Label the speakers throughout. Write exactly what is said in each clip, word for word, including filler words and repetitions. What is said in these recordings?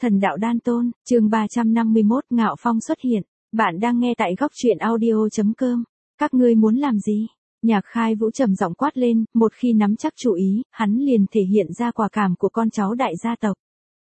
Speaker 1: Thần đạo đan tôn, chương ba trăm năm mươi mốt Ngạo Phong xuất hiện. Bạn đang nghe tại góc truyện audio chấm com. Các ngươi muốn làm gì? Nhạc Khai Vũ trầm giọng quát lên, một khi nắm chắc chủ ý, hắn liền thể hiện ra quả cảm của con cháu đại gia tộc.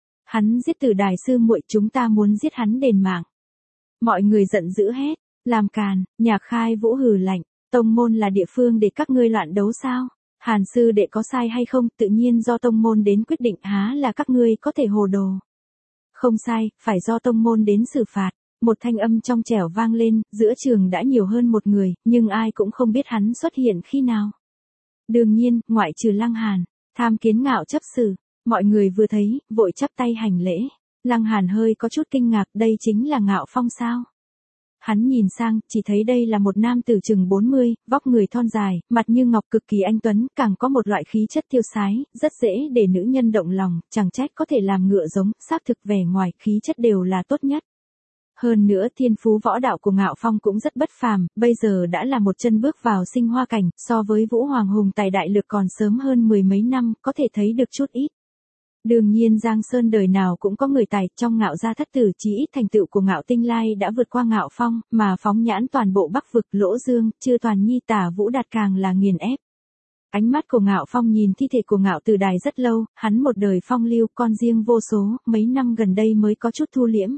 Speaker 1: Hắn giết Tử Đài sư muội, chúng ta muốn giết hắn đền mạng. Mọi người giận dữ hét, làm càn. Nhạc Khai Vũ hừ lạnh, tông môn là địa phương để các ngươi loạn đấu sao? Hàn sư đệ có sai hay không, tự nhiên do tông môn đến quyết định, há là các ngươi có thể hồ đồ. Không sai, phải do tông môn đến xử phạt. Một thanh âm trong trẻo vang lên, giữa trường đã nhiều hơn một người, nhưng ai cũng không biết hắn xuất hiện khi nào. Đương nhiên, ngoại trừ Lăng Hàn, tham kiến Ngạo chấp sự. Mọi người vừa thấy, vội chắp tay hành lễ. Lăng Hàn hơi có chút kinh ngạc, đây chính là Ngạo Phong sao? Hắn nhìn sang, chỉ thấy đây là một nam tử chừng bốn mươi, vóc người thon dài, mặt như ngọc, cực kỳ anh tuấn, càng có một loại khí chất tiêu sái, rất dễ để nữ nhân động lòng, chẳng trách có thể làm ngựa giống, xác thực vẻ ngoài, khí chất đều là tốt nhất. Hơn nữa thiên phú võ đạo của Ngạo Phong cũng rất bất phàm, bây giờ đã là một chân bước vào sinh hoa cảnh, so với Vũ Hoàng Hùng tài đại lược còn sớm hơn mười mấy năm, có thể thấy được chút ít. Đương nhiên Giang Sơn đời nào cũng có người tài, trong Ngạo gia thất tử chí ít thành tựu của Ngạo Tinh Lai đã vượt qua Ngạo Phong, mà phóng nhãn toàn bộ Bắc vực, Lỗ Dương, Chư Toàn Nhi, Tả Vũ Đạt càng là nghiền ép. Ánh mắt của Ngạo Phong nhìn thi thể của Ngạo Tử Đài rất lâu, hắn một đời phong lưu, con riêng vô số, mấy năm gần đây mới có chút thu liễm.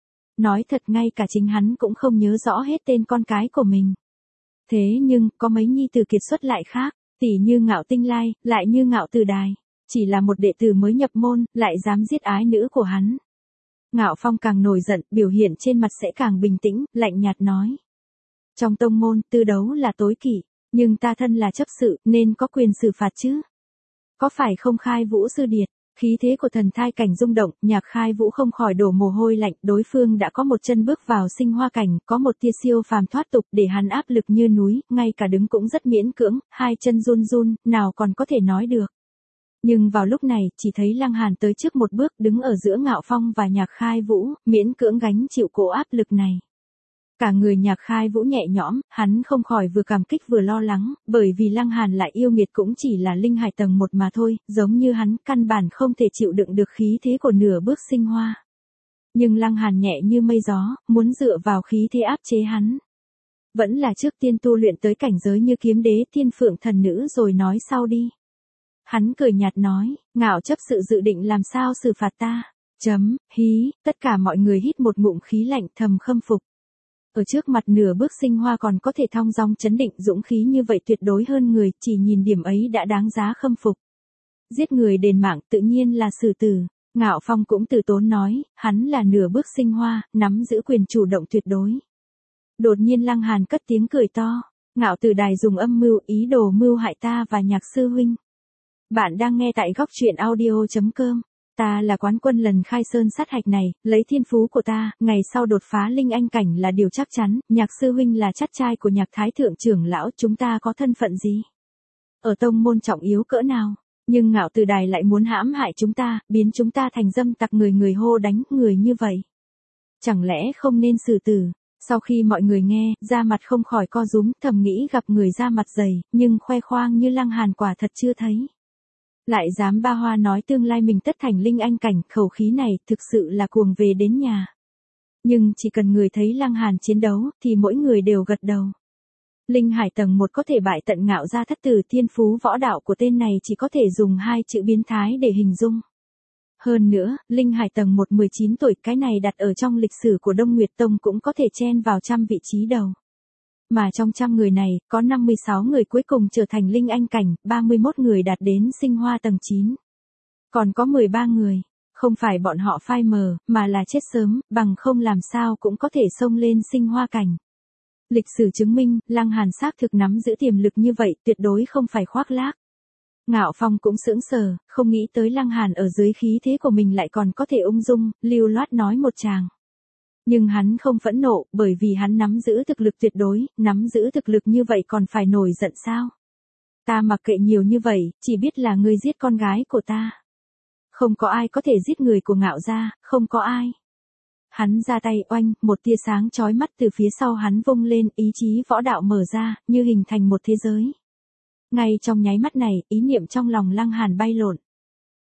Speaker 1: Nói thật ngay cả chính hắn cũng không nhớ rõ hết tên con cái của mình. Thế nhưng, có mấy nhi tử kiệt xuất lại khác, tỉ như Ngạo Tinh Lai, lại như Ngạo Tử Đài. Chỉ là một đệ tử mới nhập môn, lại dám giết ái nữ của hắn. Ngạo Phong càng nổi giận, biểu hiện trên mặt sẽ càng bình tĩnh, lạnh nhạt nói. Trong tông môn, tư đấu là tối kỵ, nhưng ta thân là chấp sự, nên có quyền xử phạt chứ. Có phải không Khai Vũ sư điệt? Khí thế của thần thai cảnh rung động, Nhạc Khai Vũ không khỏi đổ mồ hôi lạnh, đối phương đã có một chân bước vào sinh hoa cảnh, có một tia siêu phàm thoát tục để hắn áp lực như núi, ngay cả đứng cũng rất miễn cưỡng, hai chân run run, nào còn có thể nói được. Nhưng vào lúc này, chỉ thấy Lăng Hàn tới trước một bước, đứng ở giữa Ngạo Phong và Nhạc Khai Vũ, miễn cưỡng gánh chịu cỗ áp lực này. Cả người Nhạc Khai Vũ nhẹ nhõm, hắn không khỏi vừa cảm kích vừa lo lắng, bởi vì Lăng Hàn lại yêu nghiệt cũng chỉ là linh hải tầng một mà thôi, giống như hắn, căn bản không thể chịu đựng được khí thế của nửa bước sinh hoa. Nhưng Lăng Hàn nhẹ như mây gió, muốn dựa vào khí thế áp chế hắn. Vẫn là trước tiên tu luyện tới cảnh giới như kiếm đế, thiên phượng thần nữ rồi nói sau đi. Hắn cười nhạt nói, Ngạo chấp sự dự định làm sao xử phạt ta? Chấm, hí, tất cả mọi người hít một ngụm khí lạnh, thầm khâm phục. Ở trước mặt nửa bước sinh hoa còn có thể thong dong chấn định, dũng khí như vậy tuyệt đối hơn người, chỉ nhìn điểm ấy đã đáng giá khâm phục. Giết người đền mạng tự nhiên là xử tử. Ngạo Phong cũng từ tốn nói, hắn là nửa bước sinh hoa, nắm giữ quyền chủ động tuyệt đối. Đột nhiên Lăng Hàn cất tiếng cười to, Ngạo Tử Đài dùng âm mưu, ý đồ mưu hại ta và Nhạc sư huynh. Bạn đang nghe tại góc truyện audio chấm com. Ta là quán quân lần khai sơn sát hạch này, lấy thiên phú của ta, ngày sau đột phá linh anh cảnh là điều chắc chắn, Nhạc sư huynh là chắt trai của Nhạc thái thượng trưởng lão, chúng ta có thân phận gì? Ở tông môn trọng yếu cỡ nào? Nhưng Ngạo Tử Đài lại muốn hãm hại chúng ta, biến chúng ta thành dâm tặc, người người hô đánh người như vậy. Chẳng lẽ không nên xử tử? Sau khi mọi người nghe, da mặt không khỏi co rúm, thầm nghĩ gặp người da mặt dày, nhưng khoe khoang như Lăng Hàn quả thật chưa thấy. Lại dám ba hoa nói tương lai mình tất thành linh anh cảnh, khẩu khí này thực sự là cuồng về đến nhà. Nhưng chỉ cần người thấy Lăng Hàn chiến đấu, thì mỗi người đều gật đầu. Linh hải tầng một có thể bại tận Ngạo gia thất tử, thiên phú võ đạo của tên này chỉ có thể dùng hai chữ biến thái để hình dung. Hơn nữa, Linh hải tầng một mười chín tuổi, cái này đặt ở trong lịch sử của Đông Nguyệt Tông cũng có thể chen vào trăm vị trí đầu. Mà trong trăm người này, có năm mươi sáu người cuối cùng trở thành linh anh cảnh, ba mươi mốt người đạt đến sinh hoa tầng chín. Còn có mười ba người, không phải bọn họ phai mờ, mà là chết sớm, bằng không làm sao cũng có thể xông lên sinh hoa cảnh. Lịch sử chứng minh, Lăng Hàn xác thực nắm giữ tiềm lực như vậy, tuyệt đối không phải khoác lác. Ngạo Phong cũng sững sờ, không nghĩ tới Lăng Hàn ở dưới khí thế của mình lại còn có thể ung dung, lưu loát nói một tràng. Nhưng hắn không phẫn nộ, bởi vì hắn nắm giữ thực lực tuyệt đối, nắm giữ thực lực như vậy còn phải nổi giận sao? Ta mặc kệ nhiều như vậy, chỉ biết là ngươi giết con gái của ta. Không có ai có thể giết người của Ngạo gia, không có ai. Hắn ra tay oanh, một tia sáng chói mắt từ phía sau hắn vung lên, ý chí võ đạo mở ra, như hình thành một thế giới. Ngay trong nháy mắt này, ý niệm trong lòng Lăng Hàn bay lộn.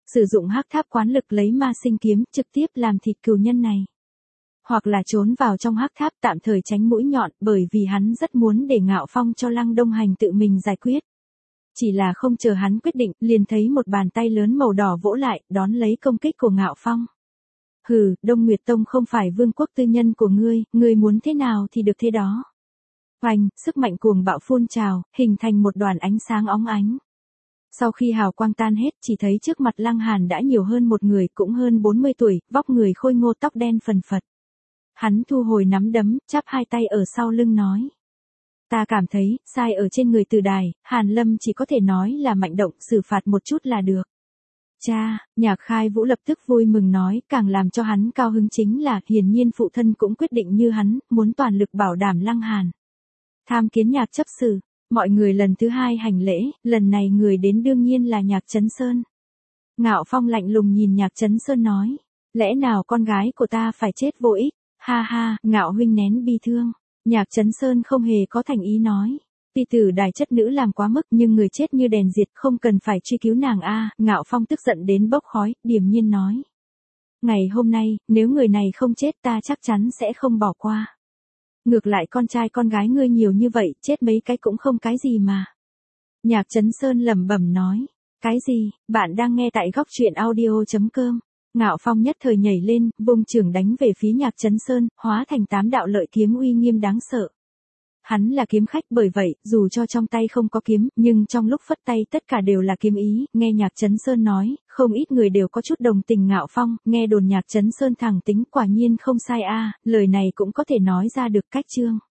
Speaker 1: sử dụng hắc tháp quán lực lấy ma sinh kiếm trực tiếp làm thịt cừu nhân này. Hoặc là trốn vào trong hắc tháp tạm thời tránh mũi nhọn bởi vì hắn rất muốn để Ngạo Phong cho Lăng Đông Hành tự mình giải quyết. Chỉ là không chờ hắn quyết định, liền thấy một bàn tay lớn màu đỏ vỗ lại, đón lấy công kích của Ngạo Phong. Hừ, Đông Nguyệt Tông không phải vương quốc tư nhân của ngươi, ngươi muốn thế nào thì được thế đó. Oanh, sức mạnh cuồng bạo phun trào, hình thành một đoàn ánh sáng óng ánh. Sau khi hào quang tan hết, chỉ thấy trước mặt Lăng Hàn đã nhiều hơn một người cũng hơn bốn mươi tuổi, vóc người khôi ngô tóc đen phần phật. Hắn thu hồi nắm đấm, chắp hai tay ở sau lưng nói. Ta cảm thấy, sai ở trên người Từ Đài, Hàn Lâm chỉ có thể nói là mạnh động, xử phạt một chút là được. Cha, Nhạc Khai Vũ lập tức vui mừng nói, càng làm cho hắn cao hứng chính là, hiển nhiên phụ thân cũng quyết định như hắn, muốn toàn lực bảo đảm Lăng Hàn. Tham kiến Nhạc chấp sự, mọi người lần thứ hai hành lễ, lần này người đến đương nhiên là Nhạc Chấn Sơn. Ngạo Phong lạnh lùng nhìn Nhạc Chấn Sơn nói, lẽ nào con gái của ta phải chết vô ích, ha ha, Ngạo huynh nén bi thương. Nhạc Chấn Sơn không hề có thành ý nói. Ti tử Đài chất nữ làm quá mức nhưng người chết như đèn diệt không cần phải truy cứu nàng a. Ngạo Phong tức giận đến bốc khói, điềm nhiên nói. Ngày hôm nay, nếu người này không chết ta chắc chắn sẽ không bỏ qua. Ngược lại con trai con gái ngươi nhiều như vậy, chết mấy cái cũng không cái gì mà. Nhạc Chấn Sơn lẩm bẩm nói. Cái gì, bạn đang nghe tại góc truyện audio chấm com. Ngạo Phong nhất thời nhảy lên, vung chưởng đánh về phía Nhạc Chấn Sơn, hóa thành tám đạo lợi kiếm uy nghiêm đáng sợ. Hắn là kiếm khách bởi vậy, dù cho trong tay không có kiếm, nhưng trong lúc phất tay tất cả đều là kiếm ý, nghe Nhạc Chấn Sơn nói, không ít người đều có chút đồng tình Ngạo Phong, nghe đồn Nhạc Chấn Sơn thẳng tính quả nhiên không sai a, lời này cũng có thể nói ra được cách chương.